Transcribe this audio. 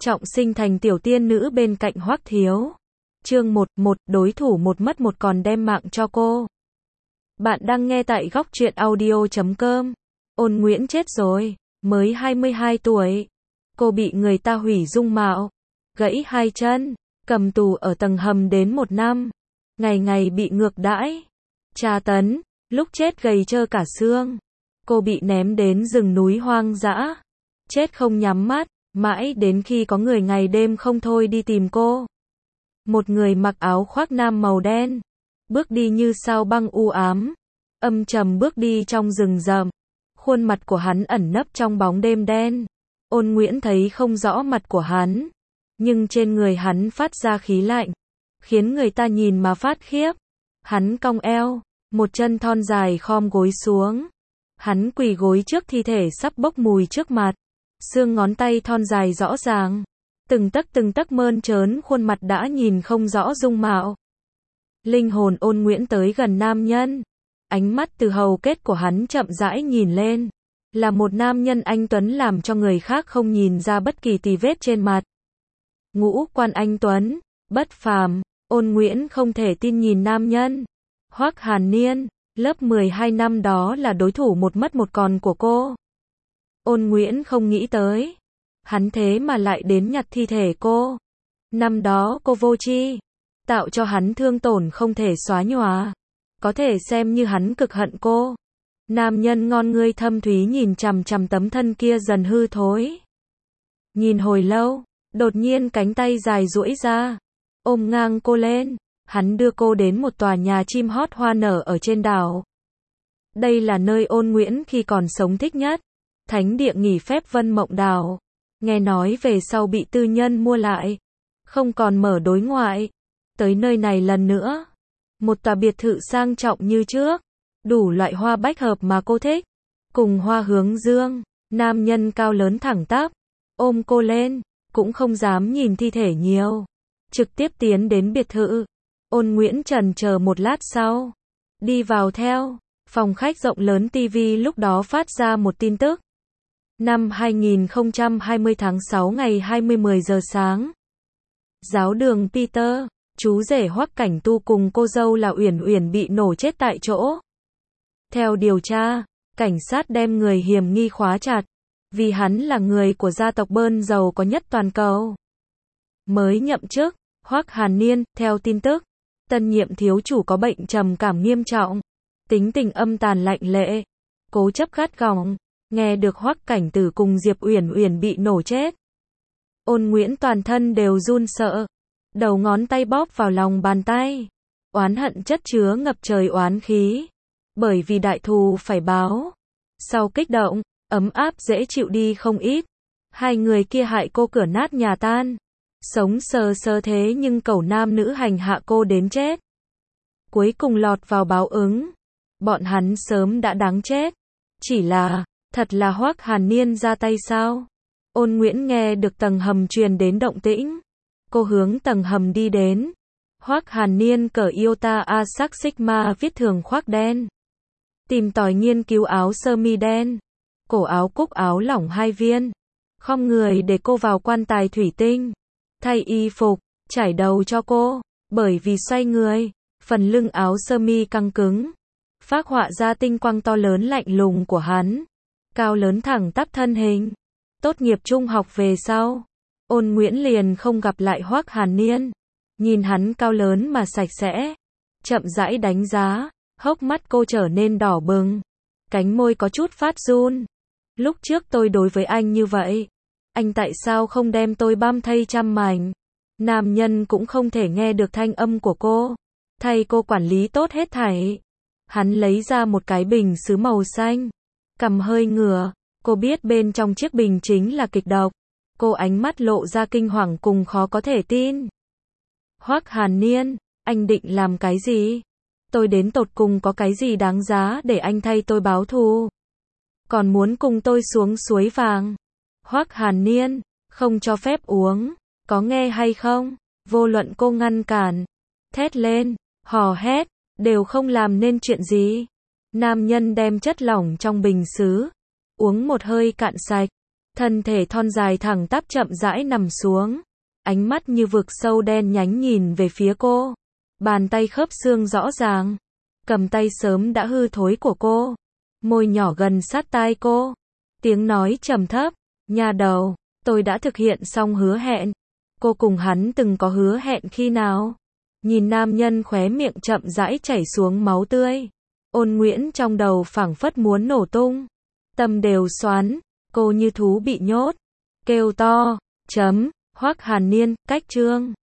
trọng sinh thành tiểu tiên nữ bên cạnh Hoắc Thiếu. Chương 1, đối thủ một mất một còn đem mạng cho cô. Bạn đang nghe tại góc truyện audio.com. Ôn Nguyễn chết rồi, mới 22 tuổi. Cô bị người ta hủy dung mạo, gãy hai chân, cầm tù ở tầng hầm đến 1 năm. Ngày ngày bị ngược đãi, tra tấn, lúc chết gầy trơ cả xương. Cô bị ném đến rừng núi hoang dã, chết không nhắm mắt, mãi đến khi có người ngày đêm không thôi đi tìm cô. Một người mặc áo khoác nam màu đen, bước đi như sao băng u ám, âm trầm bước đi trong rừng rậm. Khuôn mặt của hắn ẩn nấp trong bóng đêm đen. Ôn Nguyễn thấy không rõ mặt của hắn, nhưng trên người hắn phát ra khí lạnh, khiến người ta nhìn mà phát khiếp. Hắn cong eo, một chân thon dài khom gối xuống. Hắn quỳ gối trước thi thể sắp bốc mùi trước mặt. Xương ngón tay thon dài rõ ràng, từng tấc mơn trớn khuôn mặt đã nhìn không rõ dung mạo. Linh hồn Ôn Nguyễn tới gần nam nhân. Ánh mắt từ hầu kết của hắn chậm rãi nhìn lên. Là một nam nhân anh tuấn làm cho người khác không nhìn ra bất kỳ tì vết trên mặt. Ngũ quan anh tuấn, bất phàm. Ôn Nguyễn không thể tin nhìn nam nhân. Hoắc Hàn Niên, lớp 12 năm đó là đối thủ một mất một còn của cô. Ôn Nguyễn không nghĩ tới, hắn thế mà lại đến nhặt thi thể cô. Năm đó cô vô tri, tạo cho hắn thương tổn không thể xóa nhòa. Có thể xem như hắn cực hận cô. Nam nhân ngon ngươi thâm thúy nhìn chằm chằm tấm thân kia dần hư thối. Nhìn hồi lâu, đột nhiên cánh tay dài duỗi ra, ôm ngang cô lên. Hắn đưa cô đến một tòa nhà chim hót hoa nở ở trên đảo. Đây là nơi Ôn Nguyễn khi còn sống thích nhất. Thánh địa nghỉ phép Vân Mộng Đảo. Nghe nói về sau bị tư nhân mua lại, không còn mở đối ngoại. Tới nơi này lần nữa, một tòa biệt thự sang trọng như trước, đủ loại hoa bách hợp mà cô thích, cùng hoa hướng dương. Nam nhân cao lớn thẳng tắp, ôm cô lên, cũng không dám nhìn thi thể nhiều, trực tiếp tiến đến biệt thự. Ôn Nguyễn chần chờ một lát sau, đi vào theo. Phòng khách rộng lớn tivi lúc đó phát ra một tin tức. Năm 2020 tháng 6 ngày 20:10 giờ sáng. Giáo đường Peter, chú rể Hoắc Cảnh Tu cùng cô dâu là Uyển Uyển bị nổ chết tại chỗ. Theo điều tra, cảnh sát đem người hiểm nghi khóa chặt, vì hắn là người của gia tộc bơn giàu có nhất toàn cầu. Mới nhậm chức, Hoắc Hàn Niên, theo tin tức, tân nhiệm thiếu chủ có bệnh trầm cảm nghiêm trọng, tính tình âm tàn lạnh lệ, cố chấp gắt gỏng. Nghe được Hoắc Cảnh Tử cùng Diệp Uyển Uyển bị nổ chết, Ôn Nguyễn toàn thân đều run sợ, đầu ngón tay bóp vào lòng bàn tay, oán hận chất chứa ngập trời oán khí, bởi vì đại thù phải báo. Sau kích động, ấm áp dễ chịu đi không ít. Hai người kia hại cô cửa nát nhà tan, sống sờ sờ thế nhưng cẩu nam nữ hành hạ cô đến chết, cuối cùng lọt vào báo ứng. Bọn hắn sớm đã đáng chết. Chỉ là, thật là Hoắc Hàn Niên ra tay sao? Ôn Nguyễn nghe được tầng hầm truyền đến động tĩnh. Cô hướng tầng hầm đi đến. Hoắc Hàn Niên cởi Iota A sắc Sigma viết thường khoác đen, tìm tòi nghiên cứu áo sơ mi đen, cổ áo cúc áo lỏng 2 viên, khom người để cô vào quan tài thủy tinh, thay y phục, trải đầu cho cô. Bởi vì xoay người, phần lưng áo sơ mi căng cứng, phác họa ra tinh quang to lớn lạnh lùng của hắn. Cao lớn thẳng tắp thân hình. Tốt nghiệp trung học về sau, Ôn Nguyễn liền không gặp lại Hoắc Hàn Niên. Nhìn hắn cao lớn mà sạch sẽ, chậm rãi đánh giá, hốc mắt cô trở nên đỏ bừng, cánh môi có chút phát run. Lúc trước tôi đối với anh như vậy, anh tại sao không đem tôi băm thây trăm mảnh? Nam nhân cũng không thể nghe được thanh âm của cô, thay cô quản lý tốt hết thảy. Hắn lấy ra một cái bình sứ màu xanh, cầm hơi ngửa, cô biết bên trong chiếc bình chính là kịch độc. Cô ánh mắt lộ ra kinh hoàng cùng khó có thể tin. Hoắc Hàn Niên, anh định làm cái gì? Tôi đến tột cùng có cái gì đáng giá để anh thay tôi báo thù? Còn muốn cùng tôi xuống suối vàng? Hoắc Hàn Niên, không cho phép uống, có nghe hay không? Vô luận cô ngăn cản, thét lên, hò hét, đều không làm nên chuyện gì. Nam nhân đem chất lỏng trong bình sứ, uống một hơi cạn sạch, Thân thể thon dài thẳng tắp chậm rãi nằm xuống. Ánh mắt như vực sâu đen nhánh nhìn về phía cô. Bàn tay khớp xương rõ ràng. Cầm tay sớm đã hư thối của cô. Môi nhỏ gần sát tai cô. Tiếng nói trầm thấp. Nha đầu, tôi đã thực hiện xong hứa hẹn. Cô cùng hắn từng có hứa hẹn khi nào? Nhìn nam nhân khóe miệng chậm rãi chảy xuống máu tươi. Ôn Nguyễn trong đầu phảng phất muốn nổ tung. Tâm đều xoắn. Cô như thú bị nhốt. Kêu to. Hoắc Hàn Niên, cách chương.